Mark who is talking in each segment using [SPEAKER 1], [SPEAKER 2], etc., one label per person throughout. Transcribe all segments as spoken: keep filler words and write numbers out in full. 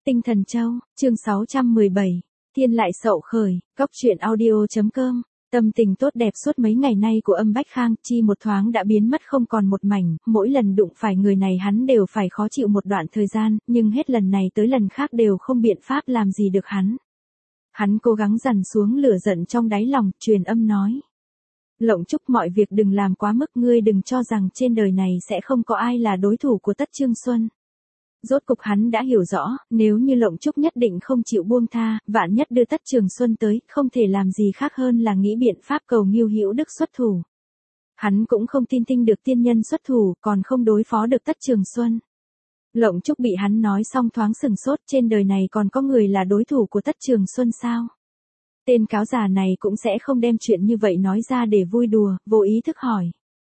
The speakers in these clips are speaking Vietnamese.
[SPEAKER 1] Tinh Thần Châu, chương sáu trăm mười bảy, Thiên lại sậu khởi, Cóc truyện audio.com. Tâm tình tốt đẹp suốt mấy ngày nay của Âm Bách Khang chi một thoáng đã biến mất không còn một mảnh, mỗi lần đụng phải người này hắn đều phải khó chịu một đoạn thời gian, nhưng hết lần này tới lần khác đều không biện pháp làm gì được hắn. Hắn cố gắng dằn xuống lửa giận trong đáy lòng, truyền âm nói. Lộng Trúc, mọi việc đừng làm quá mức, ngươi đừng cho rằng trên đời này sẽ không có ai là đối thủ của Tất Trương Xuân. Rốt cục hắn đã hiểu rõ, nếu như Lộng Trúc nhất định không chịu buông tha, vạn nhất đưa Tất Trường Xuân tới, không thể làm gì khác hơn là nghĩ biện pháp cầu Ngưu Hữu Đức xuất thủ. Hắn cũng không tin Tinh được tiên nhân xuất thủ, còn không đối phó được Tất Trường Xuân. Lộng Trúc bị hắn nói xong thoáng sừng sốt, trên đời này còn có người là đối thủ của Tất Trường Xuân sao? Tên cáo già này cũng sẽ không đem chuyện như vậy nói ra để vui đùa, vô ý thức hỏi.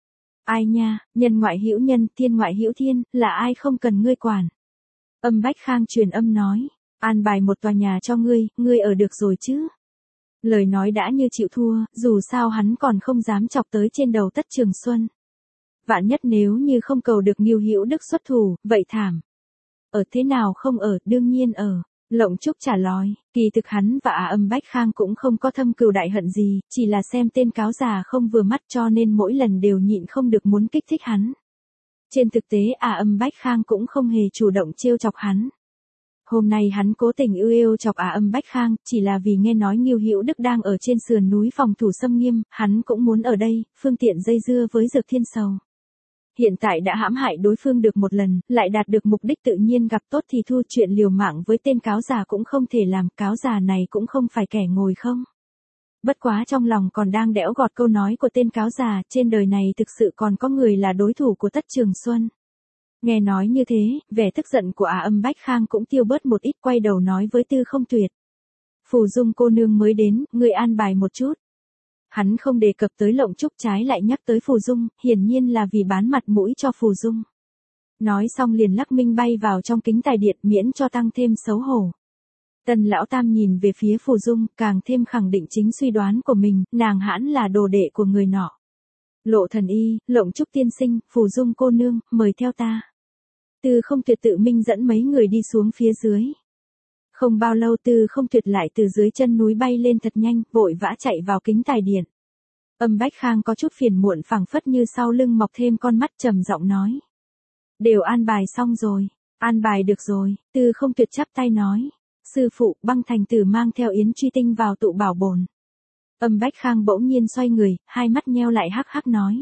[SPEAKER 1] Ai nha, nhân ngoại hữu nhân, thiên ngoại hữu thiên, là ai không cần ngươi quản. Âm Bách Khang truyền âm nói, an bài một tòa nhà cho ngươi, ngươi ở được rồi chứ. Lời nói đã như chịu thua, dù sao hắn còn không dám chọc tới trên đầu Tất Trường Xuân. Vạn nhất nếu như không cầu được Ngưu Hữu Đức xuất thủ, vậy thảm. Ở thế nào không ở, đương nhiên ở. Lộng Trúc trả lời, kỳ thực hắn và à Âm Bách Khang cũng không có thâm cừu đại hận gì, chỉ là xem tên cáo già không vừa mắt cho nên mỗi lần đều nhịn không được muốn kích thích hắn. Trên thực tế à Âm Bách Khang cũng không hề chủ động trêu chọc hắn. Hôm nay hắn cố tình ưu yêu chọc à Âm Bách Khang, chỉ là vì nghe nói Ngưu Hữu Đức đang ở trên sườn núi phòng thủ xâm nghiêm, hắn cũng muốn ở đây, phương tiện dây dưa với Dược Thiên Sầu. Hiện tại đã hãm hại đối phương được một lần, lại đạt được mục đích tự nhiên gặp tốt thì thu, chuyện liều mạng với tên cáo già cũng không thể làm, cáo già này cũng không phải kẻ ngồi không. Bất quá trong lòng còn đang đẽo gọt câu nói của tên cáo già, trên đời này thực sự còn có người là đối thủ của Tất Trường Xuân. Nghe nói như thế, vẻ tức giận của à Âm Bách Khang cũng tiêu bớt một ít, quay đầu nói với Tư Không Tuyệt. Phù Dung cô nương mới đến, người an bài một chút. Hắn không đề cập tới Lộng Trúc, trái lại nhắc tới Phù Dung, hiển nhiên là vì bán mặt mũi cho Phù Dung. Nói xong liền lắc minh bay vào trong kính tài điện, miễn cho tăng thêm xấu hổ. Tần lão tam nhìn về phía Phù Dung, càng thêm khẳng định chính suy đoán của mình, nàng hãn là đồ đệ của người nọ. Lộ Thần Y, Lộng Trúc tiên sinh, Phù Dung cô nương, mời theo ta. Tư Không Tuyệt tự mình dẫn mấy người đi xuống phía dưới. Không bao lâu Tư Không Tuyệt lại từ dưới chân núi bay lên thật nhanh, vội vã chạy vào kính tài điện. Âm Bách Khang có chút phiền muộn, phảng phất như sau lưng mọc thêm con mắt, trầm giọng nói. Đều an bài xong rồi, an bài được rồi, Tư Không Tuyệt chắp tay nói. Sư phụ, Băng Thành Tử mang theo Yến Truy Tinh vào tụ bảo bồn. Âm Bách Khang bỗng nhiên xoay người, hai mắt nheo lại hắc hắc nói.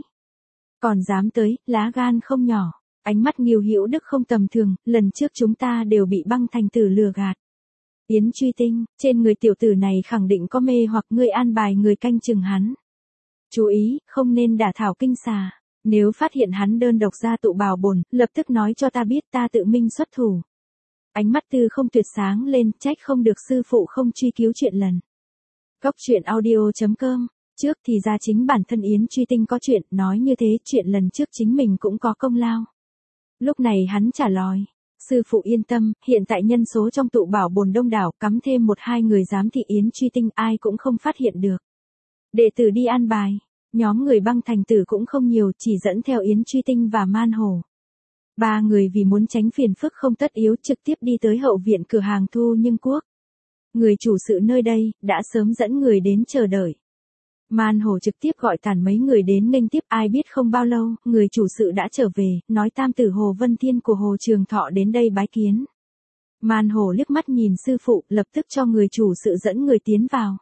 [SPEAKER 1] Còn dám tới, lá gan không nhỏ, ánh mắt Ngưu Hữu Đức không tầm thường, lần trước chúng ta đều bị Băng Thành Tử lừa gạt. Yến Truy Tinh, trên người tiểu tử này khẳng định có mê hoặc, ngươi an bài người canh chừng hắn. Chú ý, không nên đả thảo kinh xà, nếu phát hiện hắn đơn độc ra tụ bảo bồn, lập tức nói cho ta biết, ta tự mình xuất thủ. Ánh mắt Tư Không Tuyệt sáng lên, trách không được sư phụ không truy cứu chuyện lần. Cóc truyện audio.com, trước thì ra chính bản thân Yến Truy Tinh có chuyện, nói như thế, chuyện lần trước chính mình cũng có công lao. Lúc này hắn trả lời. Sư phụ yên tâm, hiện tại nhân số trong tụ bảo bồn đông đảo, cắm thêm một hai người giám thị Yến Truy Tinh ai cũng không phát hiện được. Đệ tử đi an bài, nhóm người Băng Thành Tử cũng không nhiều, chỉ dẫn theo Yến Truy Tinh và Man Hổ. Ba người vì muốn tránh phiền phức không tất yếu trực tiếp đi tới hậu viện cửa hàng Thu Nhưng Quốc. Người chủ sự nơi đây, đã sớm dẫn người đến chờ đợi. Man Hổ trực tiếp gọi tản mấy người đến nghênh tiếp, ai biết không bao lâu, người chủ sự đã trở về, nói tam tử Hồ Vân Thiên của Hồ Trường Thọ đến đây bái kiến. Man Hổ liếc mắt nhìn sư phụ, lập tức cho người chủ sự dẫn người tiến vào.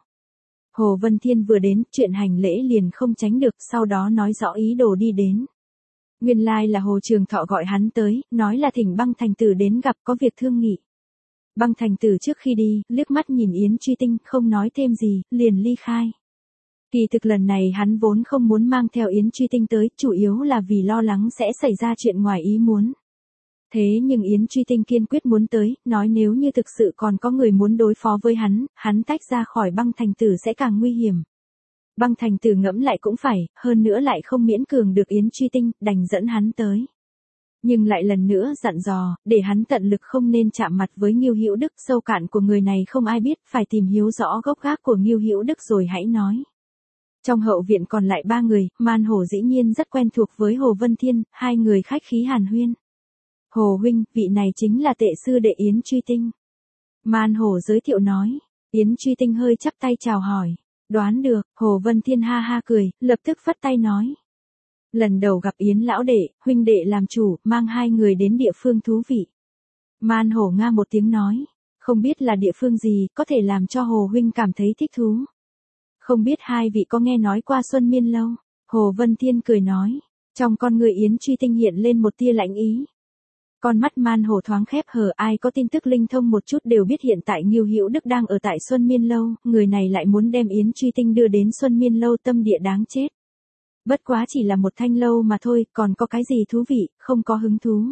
[SPEAKER 1] Hồ Vân Thiên vừa đến, chuyện hành lễ liền không tránh được, sau đó nói rõ ý đồ đi đến. Nguyên lai là Hồ Trường Thọ gọi hắn tới, nói là thỉnh Băng Thành Tử đến gặp, có việc thương nghị. Băng Thành Tử trước khi đi, liếc mắt nhìn Yến Truy Tinh, không nói thêm gì, liền ly khai. Kỳ thực lần này hắn vốn không muốn mang theo Yến Truy Tinh tới, chủ yếu là vì lo lắng sẽ xảy ra chuyện ngoài ý muốn. Thế nhưng Yến Truy Tinh kiên quyết muốn tới, nói nếu như thực sự còn có người muốn đối phó với hắn, hắn tách ra khỏi Băng Thành Tử sẽ càng nguy hiểm. Băng Thành Tử ngẫm lại cũng phải, hơn nữa lại không miễn cường được Yến Truy Tinh, đành dẫn hắn tới. Nhưng lại lần nữa dặn dò, để hắn tận lực không nên chạm mặt với Ngưu Hữu Đức, sâu cạn của người này không ai biết, phải tìm hiểu rõ gốc gác của Ngưu Hữu Đức rồi hãy nói. Trong hậu viện còn lại ba người, Man Hổ dĩ nhiên rất quen thuộc với Hồ Vân Thiên, hai người khách khí hàn huyên. Hồ huynh, vị này chính là tệ sư đệ Yến Truy Tinh. Man Hổ giới thiệu nói. Yến Truy Tinh hơi chắp tay chào hỏi. Đoán được, Hồ Vân Thiên ha ha cười, lập tức phất tay nói. Lần đầu gặp Yến lão đệ, huynh đệ làm chủ, mang hai người đến địa phương thú vị. Man Hổ nga một tiếng nói. Không biết là địa phương gì, có thể làm cho Hồ huynh cảm thấy thích thú. Không biết hai vị có nghe nói qua Xuân Miên Lâu? Hồ Vân Thiên cười nói. Trong con người Yến Truy Tinh hiện lên một tia lạnh ý. Con mắt Man Hổ thoáng khép hờ, ai có tin tức linh thông một chút đều biết hiện tại Ngưu Hữu Đức đang ở tại Xuân Miên Lâu, người này lại muốn đem Yến Truy Tinh đưa đến Xuân Miên Lâu, tâm địa đáng chết. Bất quá chỉ là một thanh lâu mà thôi, còn có cái gì thú vị, không có hứng thú.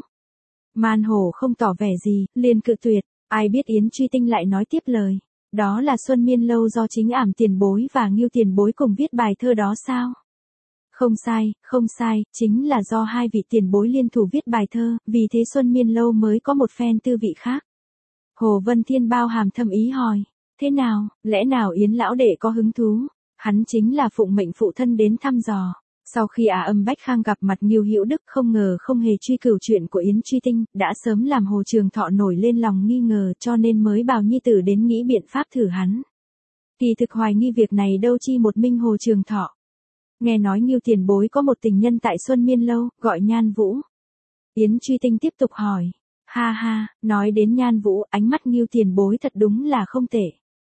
[SPEAKER 1] Man Hổ không tỏ vẻ gì, liền cự tuyệt, ai biết Yến Truy Tinh lại nói tiếp lời. Đó là Xuân Miên Lâu do chính Ảm Tiền Bối và Ngưu Tiền Bối cùng viết bài thơ đó sao? Không sai, không sai, chính là do hai vị tiền bối liên thủ viết bài thơ, vì thế Xuân Miên Lâu mới có một phen tư vị khác. Hồ Vân Thiên bao hàm thâm ý hỏi, thế nào, lẽ nào Yến lão đệ có hứng thú? Hắn chính là phụng mệnh phụ thân đến thăm dò. Sau khi Á Âm Bách Khang gặp mặt Ngưu Hữu Đức, không ngờ không hề truy cửu chuyện của Yến Truy Tinh, đã sớm làm Hồ Trường Thọ nổi lên lòng nghi ngờ, cho nên mới bảo nhi tử đến nghĩ biện pháp thử hắn. Kỳ thực hoài nghi việc này đâu chi một mình Hồ Trường Thọ. Nghe nói Ngưu Tiền Bối có một tình nhân tại Xuân Miên Lâu, gọi Nhan Vũ. Yến Truy Tinh tiếp tục hỏi. Ha ha, nói đến Nhan Vũ, ánh mắt Ngưu Tiền Bối thật đúng là không tệ.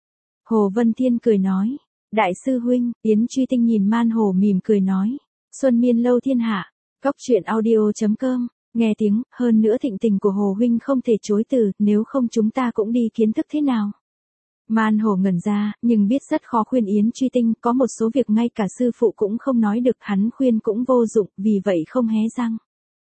[SPEAKER 1] Hồ Vân Thiên cười nói. Đại sư huynh, Yến Truy Tinh nhìn Man Hổ mỉm cười nói. Xuân Miên Lâu thiên hạ, Cóc Truyện Audio chấm com, nghe tiếng, hơn nữa thịnh tình của Hồ huynh không thể chối từ, nếu không chúng ta cũng đi kiến thức thế nào. Man Hổ ngẩn ra, nhưng biết rất khó khuyên Yến Truy Tinh, có một số việc ngay cả sư phụ cũng không nói được, hắn khuyên cũng vô dụng, vì vậy không hé răng.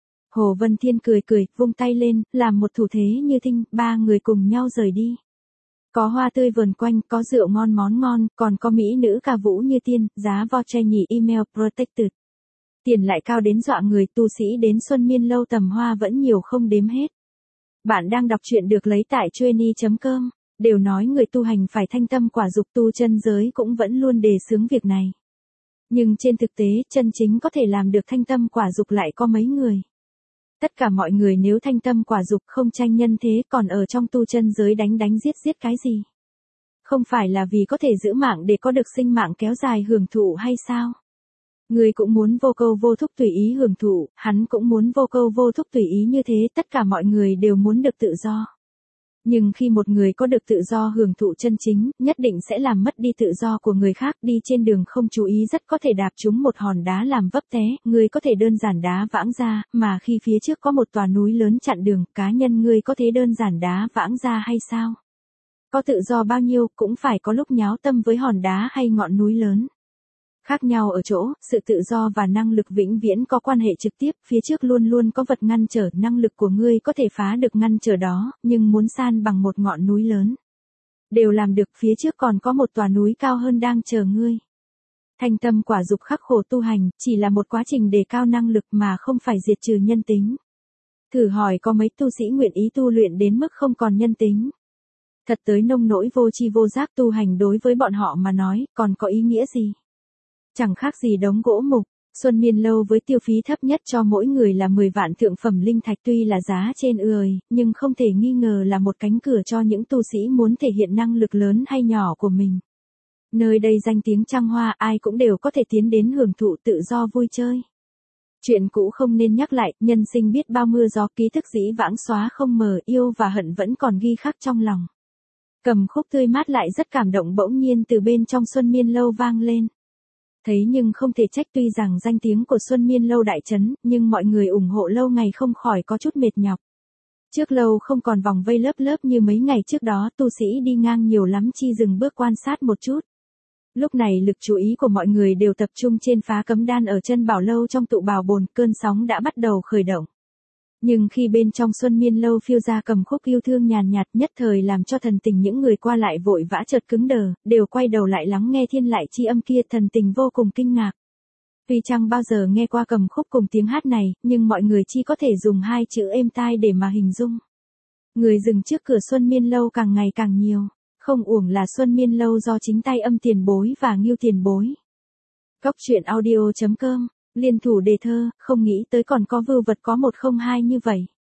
[SPEAKER 1] Hồ Vân Thiên cười cười, vung tay lên, làm một thủ thế như thinh, ba người cùng nhau rời đi. Có hoa tươi vờn quanh, có rượu ngon món ngon, còn có mỹ nữ ca vũ như tiên, giá voucher nhỉ email protected. Tiền lại cao đến dọa người, tu sĩ đến Xuân Miên Lâu tầm hoa vẫn nhiều không đếm hết. Bạn đang đọc truyện được lấy tại chueny chấm com. Đều nói người tu hành phải thanh tâm quả dục, tu chân giới cũng vẫn luôn đề xướng việc này. Nhưng trên thực tế, chân chính có thể làm được thanh tâm quả dục lại có mấy người. Tất cả mọi người nếu thanh tâm quả dục không tranh nhân thế, còn ở trong tu chân giới đánh đánh giết giết cái gì? Không phải là vì có thể giữ mạng để có được sinh mạng kéo dài hưởng thụ hay sao? Người cũng muốn vô câu vô thúc tùy ý hưởng thụ, hắn cũng muốn vô câu vô thúc tùy ý như thế, tất cả mọi người đều muốn được tự do. Nhưng khi một người có được tự do hưởng thụ chân chính, nhất định sẽ làm mất đi tự do của người khác, đi trên đường không chú ý rất có thể đạp trúng một hòn đá làm vấp té, người có thể đơn giản đá vãng ra, mà khi phía trước có một tòa núi lớn chặn đường, cá nhân người có thể đơn giản đá vãng ra hay sao? Có tự do bao nhiêu, cũng phải có lúc nháo tâm với hòn đá hay ngọn núi lớn. Khác nhau ở chỗ, sự tự do và năng lực vĩnh viễn có quan hệ trực tiếp, phía trước luôn luôn có vật ngăn trở, năng lực của ngươi có thể phá được ngăn trở đó, nhưng muốn san bằng một ngọn núi lớn. Đều làm được, phía trước còn có một tòa núi cao hơn đang chờ ngươi. Thanh tâm quả dục khắc khổ tu hành, chỉ là một quá trình đề cao năng lực mà không phải diệt trừ nhân tính. Thử hỏi có mấy tu sĩ nguyện ý tu luyện đến mức không còn nhân tính. Thật tới nông nỗi vô tri vô giác, tu hành đối với bọn họ mà nói, còn có ý nghĩa gì? Chẳng khác gì đống gỗ mục. Xuân Miên Lâu với tiêu phí thấp nhất cho mỗi người là mười vạn thượng phẩm linh thạch, tuy là giá trên ơi, nhưng không thể nghi ngờ là một cánh cửa cho những tu sĩ muốn thể hiện năng lực lớn hay nhỏ của mình. Nơi đây danh tiếng trăng hoa, ai cũng đều có thể tiến đến hưởng thụ tự do vui chơi. Chuyện cũ không nên nhắc lại, nhân sinh biết bao mưa gió, ký thức dĩ vãng xóa không mờ, yêu và hận vẫn còn ghi khắc trong lòng. Cầm khúc tươi mát lại rất cảm động bỗng nhiên từ bên trong Xuân Miên Lâu vang lên. Thấy nhưng không thể trách, tuy rằng danh tiếng của Xuân Miên Lâu đại chấn, nhưng mọi người ủng hộ lâu ngày không khỏi có chút mệt nhọc. Trước lâu không còn vòng vây lớp lớp như mấy ngày trước đó, tu sĩ đi ngang nhiều lắm, chi dừng bước quan sát một chút. Lúc này lực chú ý của mọi người đều tập trung trên phá cấm đan ở chân bảo lâu trong tụ bảo bồn, cơn sóng đã bắt đầu khởi động. Nhưng khi bên trong Xuân Miên Lâu phiêu ra cầm khúc yêu thương nhàn nhạt, nhất thời làm cho thần tình những người qua lại vội vã chợt cứng đờ, đều quay đầu lại lắng nghe thiên lại chi âm kia, thần tình vô cùng kinh ngạc. Tuy chẳng bao giờ nghe qua cầm khúc cùng tiếng hát này, nhưng mọi người chỉ có thể dùng hai chữ êm tai để mà hình dung. Người dừng trước cửa Xuân Miên Lâu càng ngày càng nhiều, không uổng là Xuân Miên Lâu do chính tay Âm Tiền Bối và Ngưu Tiền Bối. Cóc Truyện Audio chấm com liên thủ đề thơ, không nghĩ tới còn có vưu vật có một không hai như vậy.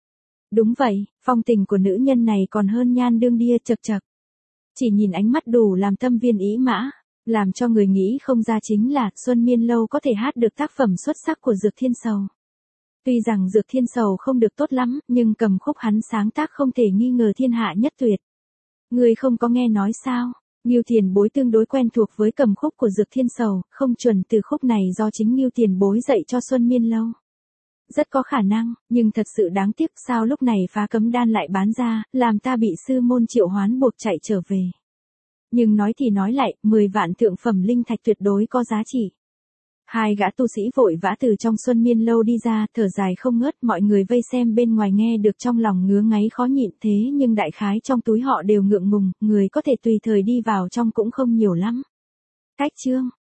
[SPEAKER 1] Đúng vậy, phong tình của nữ nhân này còn hơn Nhan Đương Đia chật chật. Chỉ nhìn ánh mắt đủ làm tâm viên ý mã, làm cho người nghĩ không ra chính là Xuân Miên Lâu có thể hát được tác phẩm xuất sắc của Dược Thiên Sầu. Tuy rằng Dược Thiên Sầu không được tốt lắm, nhưng cầm khúc hắn sáng tác không thể nghi ngờ thiên hạ nhất tuyệt. Người không có nghe nói sao? Ngưu Tiền Bối tương đối quen thuộc với cầm khúc của Dược Thiên Sầu, không chuẩn từ khúc này do chính Ngưu Tiền Bối dạy cho Xuân Miên Lâu. Rất có khả năng, nhưng thật sự đáng tiếc sao lúc này phá cấm đan lại bán ra, làm ta bị sư môn Triệu Hoán buộc chạy trở về. Nhưng nói thì nói lại, mười vạn thượng phẩm linh thạch tuyệt đối có giá trị. Hai gã tu sĩ vội vã từ trong Xuân Miên Lâu đi ra, thở dài không ngớt, mọi người vây xem bên ngoài nghe được trong lòng ngứa ngáy khó nhịn thế nhưng đại khái trong túi họ đều ngượng ngùng, người có thể tùy thời đi vào trong cũng không nhiều lắm. Cách chương